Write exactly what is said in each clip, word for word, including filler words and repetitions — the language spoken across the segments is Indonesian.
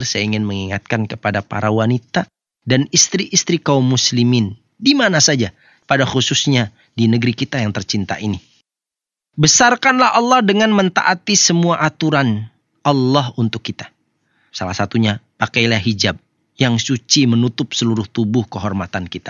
saya ingin mengingatkan kepada para wanita dan istri-istri kaum muslimin di mana saja, pada khususnya di negeri kita yang tercinta ini. Besarkanlah Allah dengan mentaati semua aturan Allah untuk kita. Salah satunya, pakailah hijab yang suci menutup seluruh tubuh kehormatan kita.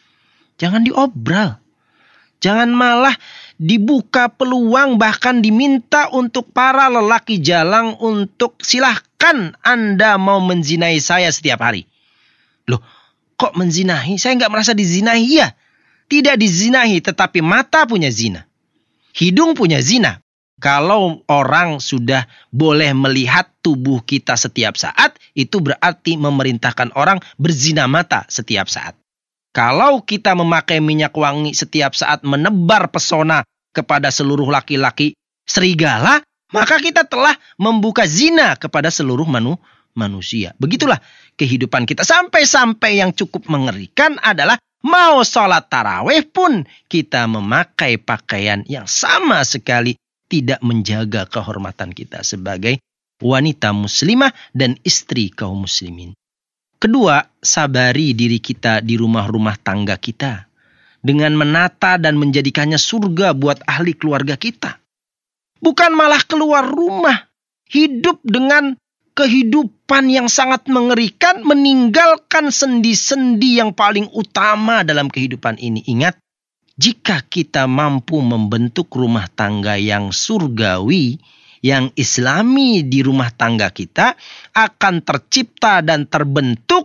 Jangan diobral. Jangan malah dibuka peluang, bahkan diminta untuk para lelaki jalang untuk silahkan Anda mau menzinai saya setiap hari. Loh, kok menzinahi? Saya nggak merasa dizinahi. Ya, tidak dizinahi, tetapi mata punya zina. Hidung punya zina. Kalau orang sudah boleh melihat tubuh kita setiap saat, itu berarti memerintahkan orang berzina mata setiap saat. Kalau kita memakai minyak wangi setiap saat menebar pesona kepada seluruh laki-laki serigala, maka kita telah membuka zina kepada seluruh manu, manusia. Begitulah kehidupan kita. Sampai-sampai yang cukup mengerikan adalah mau sholat tarawih pun kita memakai pakaian yang sama sekali tidak menjaga kehormatan kita sebagai wanita muslimah dan istri kaum muslimin. Kedua, sabari diri kita di rumah-rumah tangga kita dengan menata dan menjadikannya surga buat ahli keluarga kita. Bukan malah keluar rumah, hidup dengan kehidupan yang sangat mengerikan, meninggalkan sendi-sendi yang paling utama dalam kehidupan ini. Ingat, jika kita mampu membentuk rumah tangga yang surgawi, yang islami di rumah tangga kita, akan tercipta dan terbentuk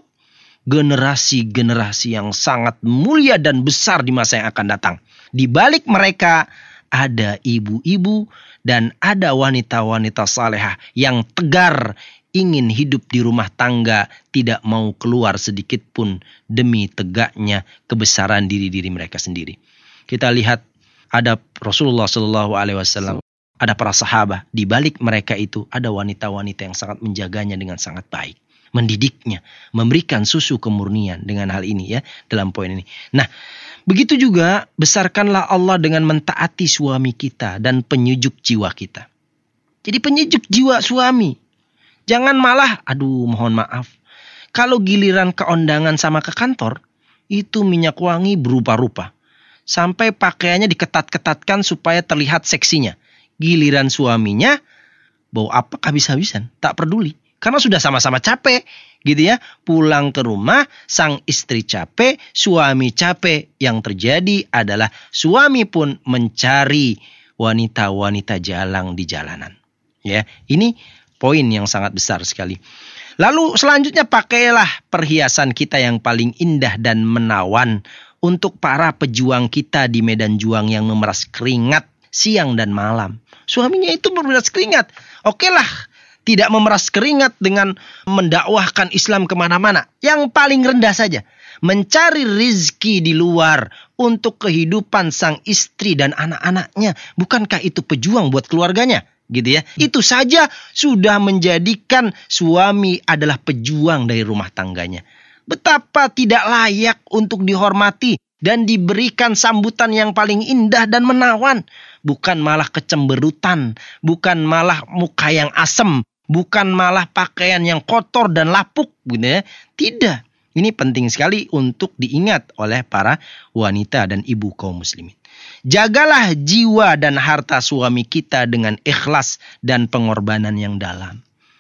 generasi-generasi yang sangat mulia dan besar di masa yang akan datang. Di balik mereka ada ibu-ibu dan ada wanita-wanita salehah yang tegar, ingin hidup di rumah tangga, tidak mau keluar sedikit pun demi tegaknya kebesaran diri-diri mereka sendiri. Kita lihat ada Rasulullah shallallahu alaihi wasallam, ada para sahabat. Di balik mereka itu ada wanita-wanita yang sangat menjaganya dengan sangat baik, mendidiknya, memberikan susu kemurnian dengan hal ini ya, dalam poin ini. Nah, begitu juga besarkanlah Allah dengan mentaati suami kita dan penyejuk jiwa kita. Jadi penyejuk jiwa suami. Jangan malah, aduh mohon maaf, kalau giliran keondangan sama ke kantor, itu minyak wangi berupa-rupa. Sampai pakaiannya diketat-ketatkan supaya terlihat seksinya. Giliran suaminya, bau apa habis-habisan, tak peduli. Karena sudah sama-sama capek, gitu ya. Pulang ke rumah, sang istri capek, suami capek. Yang terjadi adalah suami pun mencari wanita-wanita jalang di jalanan. Ya, ini poin yang sangat besar sekali. Lalu selanjutnya, pakailah perhiasan kita yang paling indah dan menawan untuk para pejuang kita di medan juang yang memeras keringat siang dan malam. Suaminya itu memeras keringat. Oke lah, tidak memeras keringat dengan mendakwahkan Islam kemana-mana. Yang paling rendah saja, mencari rizki di luar untuk kehidupan sang istri dan anak-anaknya. Bukankah itu pejuang buat keluarganya? Gitu ya. Itu saja sudah menjadikan suami adalah pejuang dari rumah tangganya. Betapa tidak layak untuk dihormati dan diberikan sambutan yang paling indah dan menawan. Bukan malah kecemberutan, bukan malah muka yang asem, bukan malah pakaian yang kotor dan lapuk. Gitu ya. Tidak. Ini penting sekali untuk diingat oleh para wanita dan ibu kaum muslimin. Jagalah jiwa dan harta suami kita dengan ikhlas dan pengorbanan yang dalam.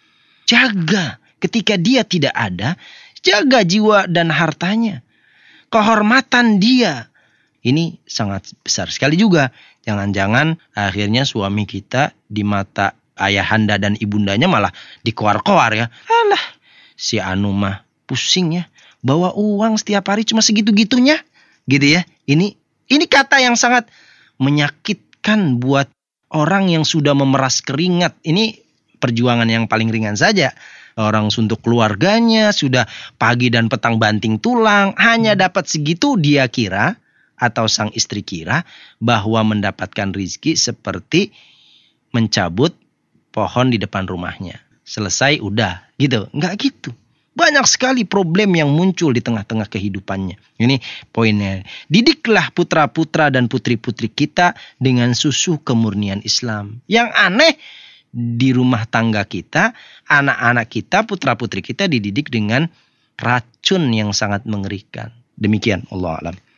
Jaga ketika dia tidak ada. Jaga jiwa dan hartanya. Kehormatan dia. Ini sangat besar sekali juga. Jangan-jangan akhirnya suami kita di mata ayahanda dan ibundanya malah dikoar-koar ya. Alah, si anu mah pusing ya. Bawa uang setiap hari cuma segitu-gitunya. Gitu ya. Ini ini kata yang sangat menyakitkan buat orang yang sudah memeras keringat. Ini perjuangan yang paling ringan saja. Orang untuk keluarganya sudah pagi dan petang banting tulang, hanya dapat segitu. Dia kira atau sang istri kira bahwa mendapatkan rizki seperti mencabut pohon di depan rumahnya. Selesai udah gitu. Enggak gitu. Banyak sekali problem yang muncul di tengah-tengah kehidupannya. Ini poinnya. Didiklah putra-putra dan putri-putri kita dengan susu kemurnian Islam. Yang aneh, di rumah tangga kita, anak-anak kita, putra-putri kita dididik dengan racun yang sangat mengerikan. Demikian, Allah alam.